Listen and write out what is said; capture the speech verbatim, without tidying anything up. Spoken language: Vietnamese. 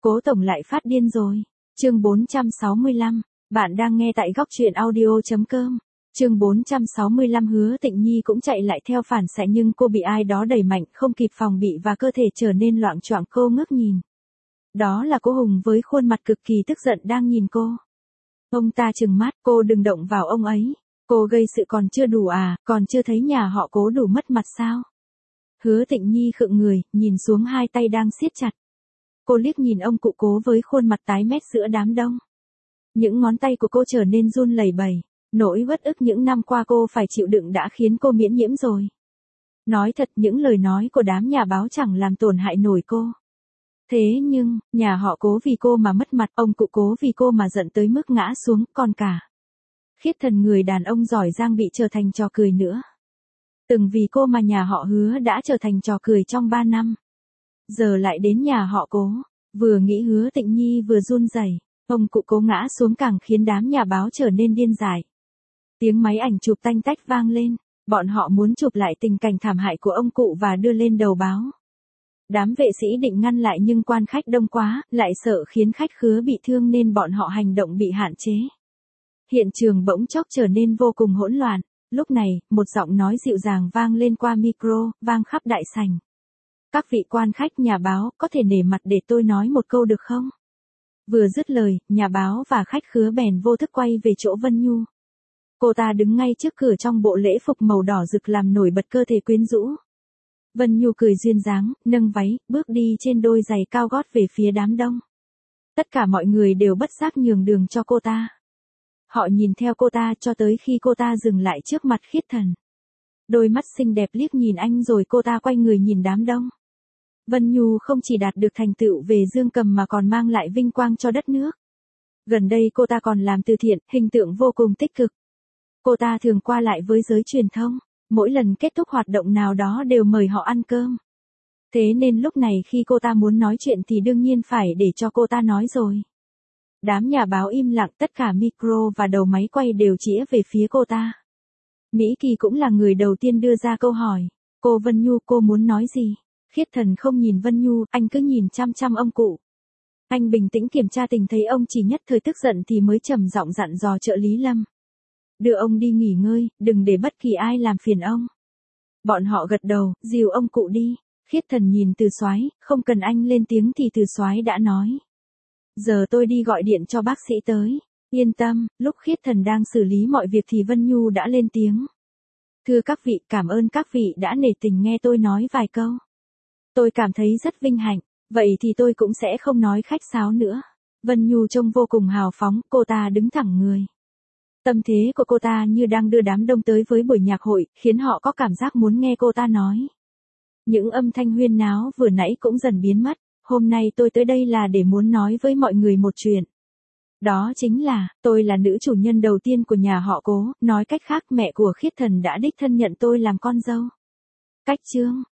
Cố tổng lại phát điên rồi. Chương bốn trăm sáu mươi lăm, bạn đang nghe tại góc truyện audio chấm com. Chương bốn trăm sáu mươi lăm Hứa Tịnh Nhi cũng chạy lại theo phản xạ nhưng cô bị ai đó đẩy mạnh không kịp phòng bị và cơ thể trở nên loạng choạng, cô ngước nhìn. Đó là cô Hùng với khuôn mặt cực kỳ tức giận đang nhìn cô. Ông ta trừng mắt, cô đừng động vào ông ấy. Cô gây sự còn chưa đủ à, còn chưa thấy nhà họ Cố đủ mất mặt sao? Hứa Tịnh Nhi khựng người, nhìn xuống hai tay đang siết chặt. Cô liếc nhìn ông cụ Cố với khuôn mặt tái mét giữa đám đông. Những ngón tay của cô trở nên run lẩy bẩy, nỗi uất ức những năm qua cô phải chịu đựng đã khiến cô miễn nhiễm rồi. Nói thật, những lời nói của đám nhà báo chẳng làm tổn hại nổi cô. Thế nhưng, nhà họ Cố vì cô mà mất mặt, ông cụ Cố vì cô mà giận tới mức ngã xuống, còn cả Khiết Thần, người đàn ông giỏi giang, bị trở thành trò cười nữa. Từng vì cô mà nhà họ Hứa đã trở thành trò cười trong ba năm. Giờ lại đến nhà họ Cố, vừa nghĩ Hứa Tịnh Nhi vừa run rẩy, ông cụ Cố ngã xuống càng khiến đám nhà báo trở nên điên dại. Tiếng máy ảnh chụp tanh tách vang lên, bọn họ muốn chụp lại tình cảnh thảm hại của ông cụ và đưa lên đầu báo. Đám vệ sĩ định ngăn lại nhưng quan khách đông quá, lại sợ khiến khách khứa bị thương nên bọn họ hành động bị hạn chế. Hiện trường bỗng chốc trở nên vô cùng hỗn loạn. Lúc này, một giọng nói dịu dàng vang lên qua micro, vang khắp đại sảnh. Các vị quan khách nhà báo, có thể nể mặt để tôi nói một câu được không? Vừa dứt lời, nhà báo và khách khứa bèn vô thức quay về chỗ Vân Nhu. Cô ta đứng ngay trước cửa trong bộ lễ phục màu đỏ rực làm nổi bật cơ thể quyến rũ. Vân Nhu cười duyên dáng, nâng váy, bước đi trên đôi giày cao gót về phía đám đông. Tất cả mọi người đều bất giác nhường đường cho cô ta. Họ nhìn theo cô ta cho tới khi cô ta dừng lại trước mặt Khiết Thần. Đôi mắt xinh đẹp liếc nhìn anh rồi cô ta quay người nhìn đám đông. Vân Nhu không chỉ đạt được thành tựu về dương cầm mà còn mang lại vinh quang cho đất nước. Gần đây cô ta còn làm từ thiện, hình tượng vô cùng tích cực. Cô ta thường qua lại với giới truyền thông, mỗi lần kết thúc hoạt động nào đó đều mời họ ăn cơm. Thế nên lúc này khi cô ta muốn nói chuyện thì đương nhiên phải để cho cô ta nói rồi. Đám nhà báo im lặng, tất cả micro và đầu máy quay đều chĩa về phía cô ta. Mỹ Kỳ cũng là người đầu tiên đưa ra câu hỏi. Cô Vân Nhu, cô muốn nói gì? Khiết Thần không nhìn Vân Nhu, anh cứ nhìn chăm chăm ông cụ. Anh bình tĩnh kiểm tra tình, thấy ông chỉ nhất thời tức giận thì mới trầm giọng dặn dò trợ lý Lâm. Đưa ông đi nghỉ ngơi, đừng để bất kỳ ai làm phiền ông. Bọn họ gật đầu, dìu ông cụ đi. Khiết Thần nhìn Từ Soái, không cần anh lên tiếng thì Từ Soái đã nói. Giờ tôi đi gọi điện cho bác sĩ tới. Yên tâm, lúc Khiết Thần đang xử lý mọi việc thì Vân Nhu đã lên tiếng. Thưa các vị, cảm ơn các vị đã nể tình nghe tôi nói vài câu. Tôi cảm thấy rất vinh hạnh, vậy thì tôi cũng sẽ không nói khách sáo nữa. Vân Nhu trông vô cùng hào phóng, cô ta đứng thẳng người. Tâm thế của cô ta như đang đưa đám đông tới với buổi nhạc hội, khiến họ có cảm giác muốn nghe cô ta nói. Những âm thanh huyên náo vừa nãy cũng dần biến mất. Hôm nay tôi tới đây là để muốn nói với mọi người một chuyện. Đó chính là, tôi là nữ chủ nhân đầu tiên của nhà họ Cố, nói cách khác mẹ của Khiết Thần đã đích thân nhận tôi làm con dâu. Cách chương,